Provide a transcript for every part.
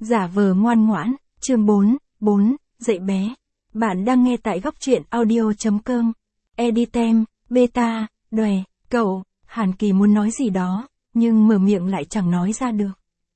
Giả vờ ngoan ngoãn, chương 4, dạy bé. Bạn đang nghe tại góc truyện audio.com. Editem, beta, đòe, cậu, Hàn Kỳ muốn nói gì đó, nhưng mở miệng lại chẳng nói ra được.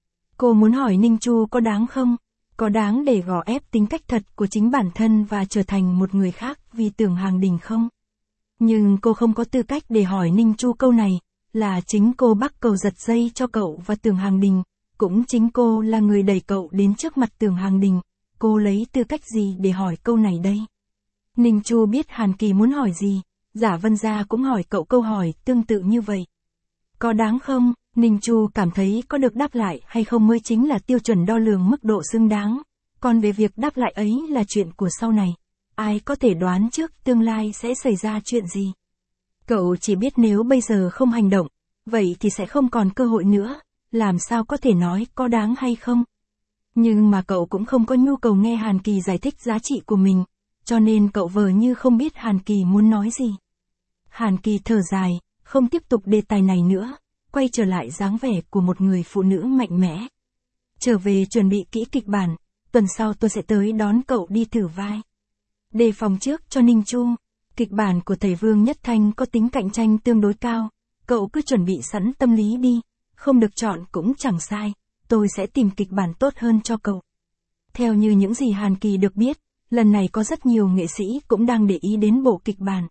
Cô muốn hỏi Ninh Chu có đáng không? Có đáng để gò ép tính cách thật của chính bản thân và trở thành một người khác vì Tưởng Hàng Đình không? Nhưng cô không có tư cách để hỏi Ninh Chu câu này, là chính cô bắt cầu giật dây cho cậu và Tưởng Hàng Đình. Cũng chính cô là người đẩy cậu đến trước mặt Tưởng Hàng Đình, cô lấy tư cách gì để hỏi câu này đây? Ninh Chu biết Hàn Kỳ muốn hỏi gì, Giả Vân Gia cũng hỏi cậu câu hỏi tương tự như vậy. Có đáng không? Ninh Chu cảm thấy có được đáp lại hay không mới chính là tiêu chuẩn đo lường mức độ xứng đáng, còn về việc đáp lại ấy là chuyện của sau này. Ai có thể đoán trước tương lai sẽ xảy ra chuyện gì? Cậu chỉ biết nếu bây giờ không hành động, vậy thì sẽ không còn cơ hội nữa. Làm sao có thể nói có đáng hay không? Nhưng mà cậu cũng không có nhu cầu nghe Hàn Kỳ giải thích giá trị của mình, cho nên cậu vờ như không biết Hàn Kỳ muốn nói gì. Hàn Kỳ thở dài, không tiếp tục đề tài này nữa, quay trở lại dáng vẻ của một người phụ nữ mạnh mẽ. Trở về chuẩn bị kỹ kịch bản, tuần sau tôi sẽ tới đón cậu đi thử vai. Đề phòng trước cho Ninh Chu, kịch bản của thầy Vương Nhất Thanh có tính cạnh tranh tương đối cao, cậu cứ chuẩn bị sẵn tâm lý đi. Không được chọn cũng chẳng sai, tôi sẽ tìm kịch bản tốt hơn cho cậu. Theo như những gì Hàn Kỳ được biết, lần này có rất nhiều nghệ sĩ cũng đang để ý đến bộ kịch bản.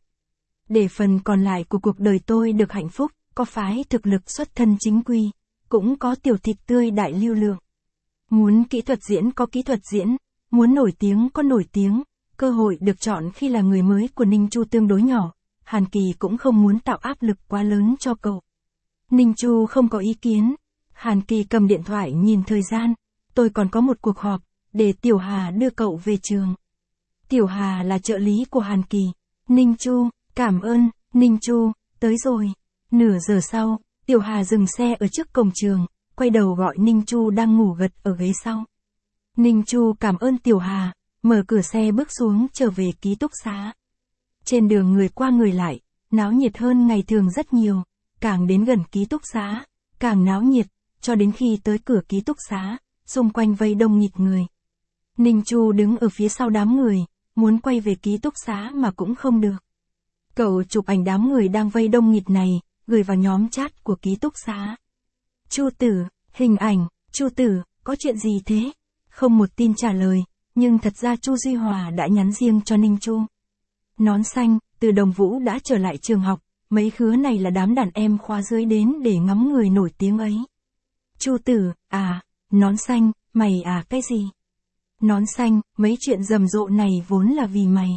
Để phần còn lại của cuộc đời tôi được hạnh phúc, có phái thực lực xuất thân chính quy, cũng có tiểu thịt tươi đại lưu lượng. Muốn kỹ thuật diễn có kỹ thuật diễn, muốn nổi tiếng có nổi tiếng, cơ hội được chọn khi là người mới của Ninh Chu tương đối nhỏ, Hàn Kỳ cũng không muốn tạo áp lực quá lớn cho cậu. Ninh Chu không có ý kiến. Hàn Kỳ cầm điện thoại nhìn thời gian. Tôi còn có một cuộc họp, để Tiểu Hà đưa cậu về trường. Tiểu Hà là trợ lý của Hàn Kỳ. Ninh Chu, cảm ơn, Ninh Chu, tới rồi. Nửa giờ sau, Tiểu Hà dừng xe ở trước cổng trường, quay đầu gọi Ninh Chu đang ngủ gật ở ghế sau. Ninh Chu cảm ơn Tiểu Hà, mở cửa xe bước xuống trở về ký túc xá. Trên đường người qua người lại, náo nhiệt hơn ngày thường rất nhiều. Càng đến gần ký túc xá, càng náo nhiệt, cho đến khi tới cửa ký túc xá, xung quanh vây đông nghịt người. Ninh Chu đứng ở phía sau đám người, muốn quay về ký túc xá mà cũng không được. Cậu chụp ảnh đám người đang vây đông nghịt này, gửi vào nhóm chat của ký túc xá. Chu Tử, hình ảnh, Chu Tử, có chuyện gì thế? Không một tin trả lời, nhưng thật ra Chu Duy Hòa đã nhắn riêng cho Ninh Chu. Nón xanh, Từ Đồng Vũ đã trở lại trường học. Mấy khứa này là đám đàn em khóa dưới đến để ngắm người nổi tiếng ấy. Chu Tử, à, nón xanh, mày à cái gì? Nón xanh, mấy chuyện rầm rộ này vốn là vì mày.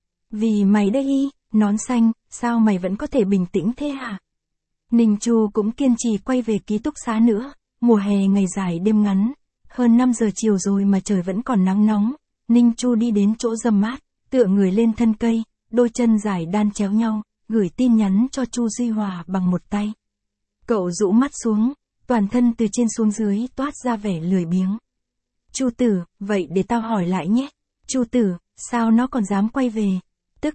Vì mày đây y, nón xanh, sao mày vẫn có thể bình tĩnh thế hả? Ninh Chu cũng kiên trì quay về ký túc xá nữa, mùa hè ngày dài đêm ngắn, hơn 5 giờ chiều rồi mà trời vẫn còn nắng nóng. Ninh Chu đi đến chỗ râm mát, tựa người lên thân cây, đôi chân dài đan chéo nhau. Gửi tin nhắn cho Chu Duy Hòa bằng một tay. Cậu rũ mắt xuống, toàn thân từ trên xuống dưới toát ra vẻ lười biếng. Chu Tử, vậy để tao hỏi lại nhé. Chu Tử, sao nó còn dám quay về? Tức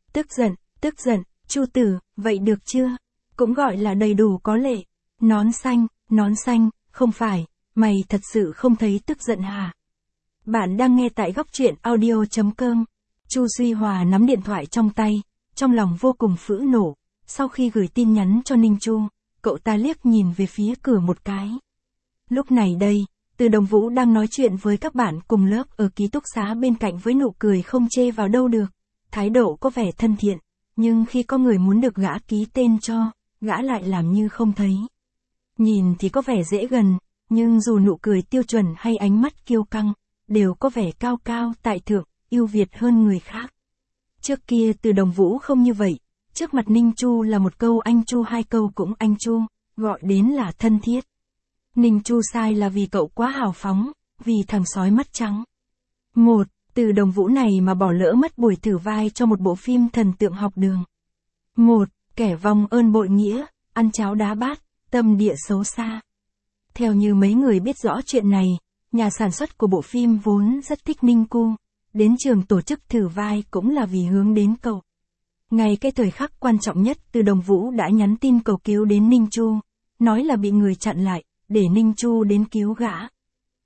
giận, Chu Tử, vậy được chưa? Cũng gọi là đầy đủ có lệ. Nón xanh, không phải, mày thật sự không thấy tức giận hả? Bạn đang nghe tại góc truyện audio.com. Chu Duy Hòa nắm điện thoại trong tay. Trong lòng vô cùng phẫn nộ, sau khi gửi tin nhắn cho Ninh Chu, cậu ta liếc nhìn về phía cửa một cái. Lúc này đây, Từ Đồng Vũ đang nói chuyện với các bạn cùng lớp ở ký túc xá bên cạnh với nụ cười không chê vào đâu được. Thái độ có vẻ thân thiện, nhưng khi có người muốn được gã ký tên cho, gã lại làm như không thấy. Nhìn thì có vẻ dễ gần, nhưng dù nụ cười tiêu chuẩn hay ánh mắt kiêu căng, đều có vẻ cao cao tại thượng, ưu việt hơn người khác. Trước kia Từ Đồng Vũ không như vậy, trước mặt Ninh Chu là một câu anh Chu hai câu cũng anh Chu, gọi đến là thân thiết. Ninh Chu sai là vì cậu quá hào phóng, vì thằng sói mắt trắng. Từ Đồng Vũ này mà bỏ lỡ mất buổi thử vai cho một bộ phim thần tượng học đường. Kẻ vong ơn bội nghĩa, ăn cháo đá bát, tâm địa xấu xa. Theo như mấy người biết rõ chuyện này, nhà sản xuất của bộ phim vốn rất thích Ninh Cu. Đến trường tổ chức thử vai cũng là vì hướng đến cậu. Ngay cái thời khắc quan trọng nhất Từ Đồng Vũ đã nhắn tin cầu cứu đến Ninh Chu, nói là bị người chặn lại, để Ninh Chu đến cứu gã.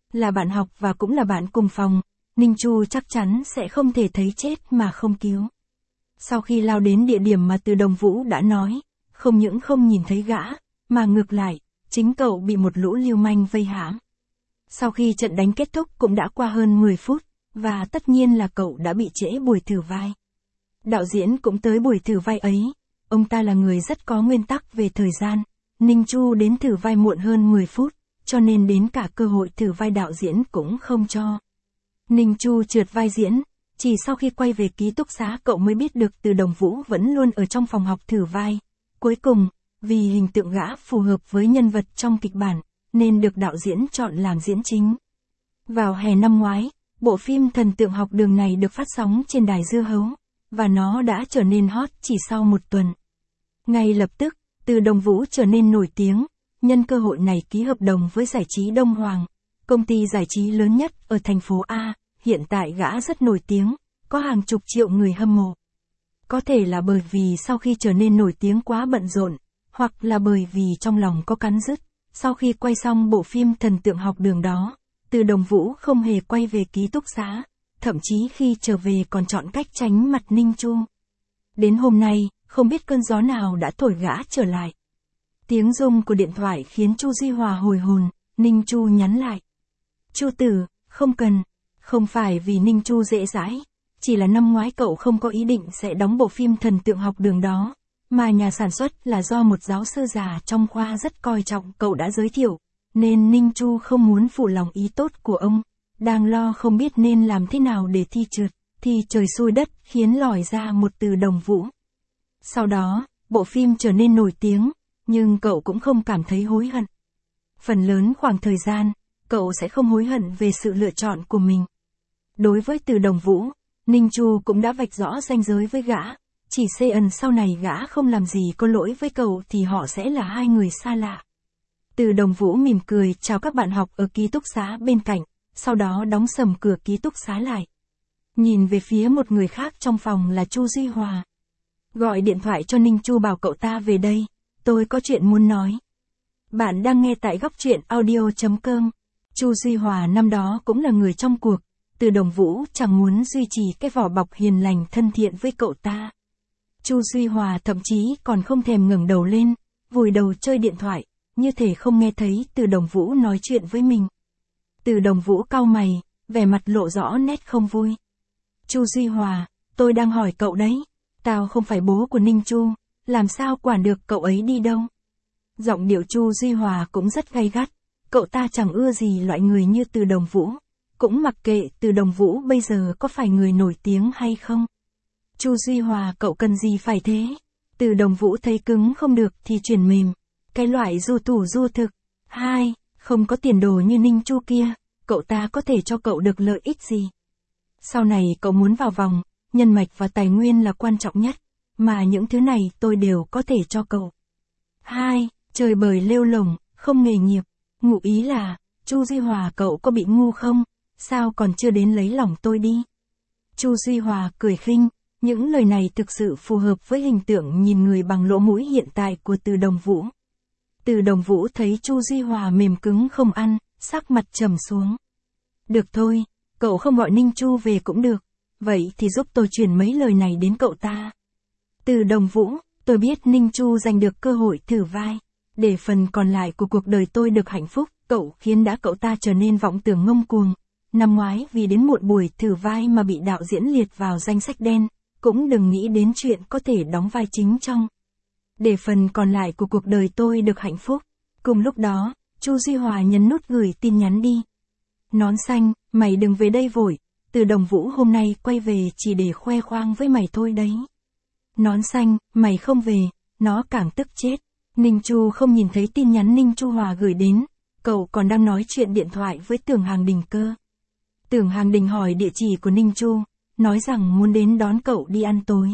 Là bạn học và cũng là bạn cùng phòng, Ninh Chu chắc chắn sẽ không thể thấy chết mà không cứu. Sau khi lao đến địa điểm mà Từ Đồng Vũ đã nói, không những không nhìn thấy gã, mà ngược lại, chính cậu bị một lũ lưu manh vây hãm. Sau khi trận đánh kết thúc cũng đã qua hơn 10 phút, và tất nhiên là cậu đã bị trễ buổi thử vai. Đạo diễn cũng tới buổi thử vai ấy, ông ta là người rất có nguyên tắc về thời gian, Ninh Chu đến thử vai muộn hơn 10 phút, cho nên đến cả cơ hội thử vai đạo diễn cũng không cho. Ninh Chu trượt vai diễn, chỉ sau khi quay về ký túc xá cậu mới biết được Từ Đồng Vũ vẫn luôn ở trong phòng học thử vai. Cuối cùng, vì hình tượng gã phù hợp với nhân vật trong kịch bản, nên được đạo diễn chọn làm diễn chính. Vào hè năm ngoái, bộ phim Thần tượng học đường này được phát sóng trên đài Dưa Hấu, và nó đã trở nên hot chỉ sau một tuần. Ngay lập tức, Từ Đồng Vũ trở nên nổi tiếng, nhân cơ hội này ký hợp đồng với giải trí Đông Hoàng, công ty giải trí lớn nhất ở thành phố A. Hiện tại gã rất nổi tiếng, có hàng chục triệu người hâm mộ. Có thể là bởi vì sau khi trở nên nổi tiếng quá bận rộn, hoặc là bởi vì trong lòng có cắn rứt, sau khi quay xong bộ phim Thần tượng học đường đó, Từ Đồng Vũ không hề quay về ký túc xá, thậm chí khi trở về còn chọn cách tránh mặt Ninh Chu. Đến hôm nay, không biết cơn gió nào đã thổi gã trở lại. Tiếng rung của điện thoại khiến Chu Duy Hòa hồi hồn, Ninh Chu nhắn lại. Chu Tử, không cần. Không phải vì Ninh Chu dễ dãi, chỉ là năm ngoái cậu không có ý định sẽ đóng bộ phim Thần tượng học đường đó, mà nhà sản xuất là do một giáo sư già trong khoa rất coi trọng cậu đã giới thiệu, nên Ninh Chu không muốn phụ lòng ý tốt của ông, đang lo không biết nên làm thế nào để thi trượt, thì trời xui đất khiến lòi ra một Từ Đồng Vũ. Sau đó, bộ phim trở nên nổi tiếng, nhưng cậu cũng không cảm thấy hối hận. Phần lớn khoảng thời gian, cậu sẽ không hối hận về sự lựa chọn của mình. Đối với Từ Đồng Vũ, Ninh Chu cũng đã vạch rõ ranh giới với gã, chỉ CN sau này gã không làm gì có lỗi với cậu thì họ sẽ là hai người xa lạ. Từ Đồng Vũ mỉm cười chào các bạn học ở ký túc xá bên cạnh, sau đó đóng sầm cửa ký túc xá lại. Nhìn về phía một người khác trong phòng là Chu Duy Hòa. Gọi điện thoại cho Ninh Chu bảo cậu ta về đây, tôi có chuyện muốn nói. Bạn đang nghe tại góc truyện audio.com. Chu Duy Hòa năm đó cũng là người trong cuộc, Từ Đồng Vũ chẳng muốn duy trì cái vỏ bọc hiền lành thân thiện với cậu ta. Chu Duy Hòa thậm chí còn không thèm ngẩng đầu lên, vùi đầu chơi điện thoại, như thể không nghe thấy Từ Đồng Vũ nói chuyện với mình. Từ Đồng Vũ cau mày, vẻ mặt lộ rõ nét không vui. Chu Duy Hòa, tôi đang hỏi cậu đấy, tao không phải bố của Ninh Chu, làm sao quản được cậu ấy đi đâu. Giọng điệu Chu Duy Hòa cũng rất gay gắt, cậu ta chẳng ưa gì loại người như Từ Đồng Vũ, cũng mặc kệ Từ Đồng Vũ bây giờ có phải người nổi tiếng hay không. Chu Duy Hòa cậu cần gì phải thế? Từ Đồng Vũ thấy cứng không được thì chuyển mềm, cái loại du thủ du thực. Hai, không có tiền đồ như Ninh Chu kia, cậu ta có thể cho cậu được lợi ích gì? Sau này cậu muốn vào vòng, nhân mạch và tài nguyên là quan trọng nhất, mà những thứ này tôi đều có thể cho cậu. Hai, trời bời lêu lổng, không nghề nghiệp. Ngụ ý là, Chu Duy Hòa cậu có bị ngu không? Sao còn chưa đến lấy lòng tôi đi? Chu Duy Hòa cười khinh, những lời này thực sự phù hợp với hình tượng nhìn người bằng lỗ mũi hiện tại của Từ Đồng Vũ. Từ Đồng Vũ thấy Chu Duy Hòa mềm cứng không ăn, sắc mặt trầm xuống. Được thôi, cậu không gọi Ninh Chu về cũng được, vậy thì giúp tôi truyền mấy lời này đến cậu ta. Từ Đồng Vũ, tôi biết Ninh Chu giành được cơ hội thử vai, để phần còn lại của cuộc đời tôi được hạnh phúc, cậu khiến cậu ta trở nên vọng tưởng ngông cuồng. Năm ngoái vì đến muộn buổi thử vai mà bị đạo diễn liệt vào danh sách đen, cũng đừng nghĩ đến chuyện có thể đóng vai chính trong. Để phần còn lại của cuộc đời tôi được hạnh phúc. Cùng lúc đó, Chu Duy Hòa nhấn nút gửi tin nhắn đi. Nón xanh, mày đừng về đây vội, Từ Đồng Vũ hôm nay quay về chỉ để khoe khoang với mày thôi đấy. Nón xanh, mày không về, nó càng tức chết. Ninh Chu không nhìn thấy tin nhắn Ninh Chu Hòa gửi đến, cậu còn đang nói chuyện điện thoại với Tưởng Hàng Đình cơ. Tưởng Hàng Đình hỏi địa chỉ của Ninh Chu, nói rằng muốn đến đón cậu đi ăn tối.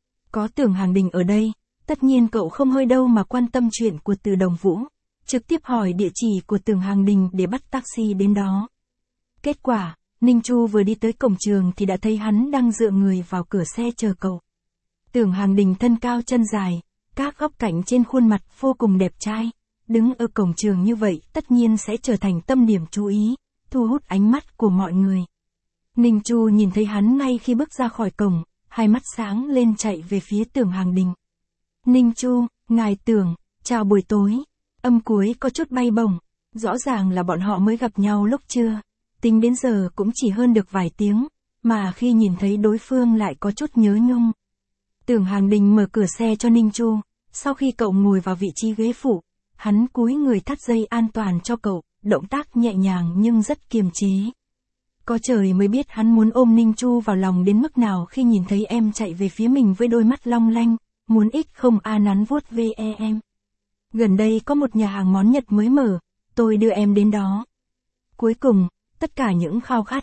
Có Tưởng Hàng Đình ở đây, tất nhiên cậu không hơi đâu mà quan tâm chuyện của Từ Đồng Vũ, trực tiếp hỏi địa chỉ của Tưởng Hàng Đình để bắt taxi đến đó. Kết quả, Ninh Chu vừa đi tới cổng trường thì đã thấy hắn đang dựa người vào cửa xe chờ cậu. Tưởng Hàng Đình thân cao chân dài, các góc cạnh trên khuôn mặt vô cùng đẹp trai, đứng ở cổng trường như vậy tất nhiên sẽ trở thành tâm điểm chú ý, thu hút ánh mắt của mọi người. Ninh Chu nhìn thấy hắn ngay khi bước ra khỏi cổng, hai mắt sáng lên chạy về phía Tưởng Hàng Đình. Ninh Chu, ngài Tưởng, chào buổi tối. Âm cuối có chút bay bổng, rõ ràng là bọn họ mới gặp nhau lúc trưa. Tính đến giờ cũng chỉ hơn được vài tiếng, mà khi nhìn thấy đối phương lại có chút nhớ nhung. Tưởng Hàng Đình mở cửa xe cho Ninh Chu, sau khi cậu ngồi vào vị trí ghế phụ, hắn cúi người thắt dây an toàn cho cậu, động tác nhẹ nhàng nhưng rất kiềm chế. Có trời mới biết hắn muốn ôm Ninh Chu vào lòng đến mức nào khi nhìn thấy em chạy về phía mình với đôi mắt long lanh, muốn ích không a nắn vuốt ve em. Gần đây có một nhà hàng món Nhật mới mở, tôi đưa em đến đó. Cuối cùng, tất cả những khao khát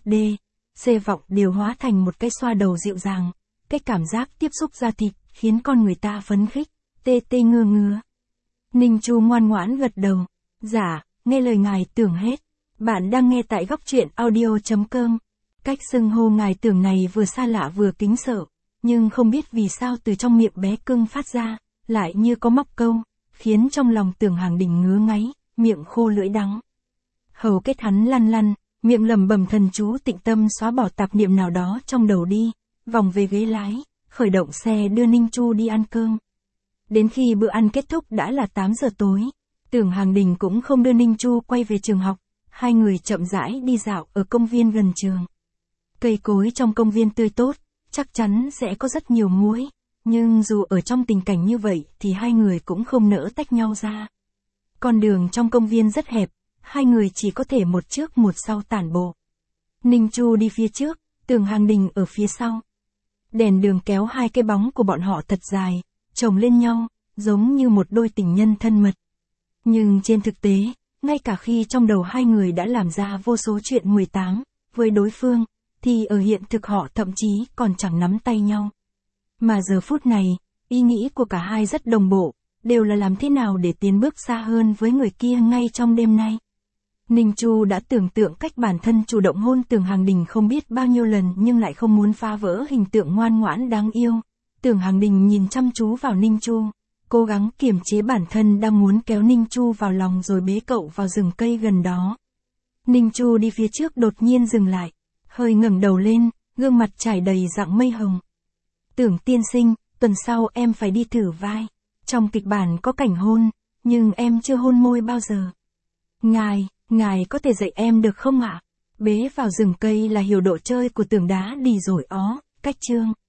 C vọng đều hóa thành một cái xoa đầu dịu dàng, cái cảm giác tiếp xúc da thịt khiến con người ta phấn khích, tê ngứa ngứa. Ninh Chu ngoan ngoãn gật đầu. Dạ, nghe lời ngài Tưởng hết. Bạn đang nghe tại góc truyện audio.com. Cách xưng hô ngài Tưởng này vừa xa lạ vừa kính sợ, nhưng không biết vì sao từ trong miệng bé cưng phát ra, lại như có móc câu, khiến trong lòng Tưởng Hàng Đình ngứa ngáy, miệng khô lưỡi đắng. Hầu kết hắn lăn lăn, miệng lẩm bẩm thần chú tịnh tâm xóa bỏ tạp niệm nào đó trong đầu đi, vòng về ghế lái, khởi động xe đưa Ninh Chu đi ăn cơm. Đến khi bữa ăn kết thúc đã là 8 giờ tối, Tưởng Hàng Đình cũng không đưa Ninh Chu quay về trường học, hai người chậm rãi đi dạo ở công viên gần trường. Cây cối trong công viên tươi tốt, chắc chắn sẽ có rất nhiều muỗi, nhưng dù ở trong tình cảnh như vậy thì hai người cũng không nỡ tách nhau ra. Con đường trong công viên rất hẹp, hai người chỉ có thể một trước một sau tản bộ. Ninh Chu đi phía trước, Tưởng Hàng Đình ở phía sau. Đèn đường kéo hai cái bóng của bọn họ thật dài, chồng lên nhau, giống như một đôi tình nhân thân mật. Nhưng trên thực tế, ngay cả khi trong đầu hai người đã làm ra vô số chuyện 18 với đối phương, thì ở hiện thực họ thậm chí còn chẳng nắm tay nhau. Mà giờ phút này, ý nghĩ của cả hai rất đồng bộ, đều là làm thế nào để tiến bước xa hơn với người kia ngay trong đêm nay. Ninh Chu đã tưởng tượng cách bản thân chủ động hôn Tưởng Hàng Đình không biết bao nhiêu lần nhưng lại không muốn phá vỡ hình tượng ngoan ngoãn đáng yêu. Tưởng Hàng Đình nhìn chăm chú vào Ninh Chu, cố gắng kiềm chế bản thân đang muốn kéo Ninh Chu vào lòng rồi bế cậu vào rừng cây gần đó. Ninh Chu đi phía trước đột nhiên dừng lại, hơi ngẩng đầu lên, gương mặt trải đầy dạng mây hồng. Tưởng tiên sinh, tuần sau em phải đi thử vai. Trong kịch bản có cảnh hôn, nhưng em chưa hôn môi bao giờ. Ngài có thể dạy em được không ạ? Bế vào rừng cây là hiểu độ chơi của Tưởng đá đi rồi ó, cách chương.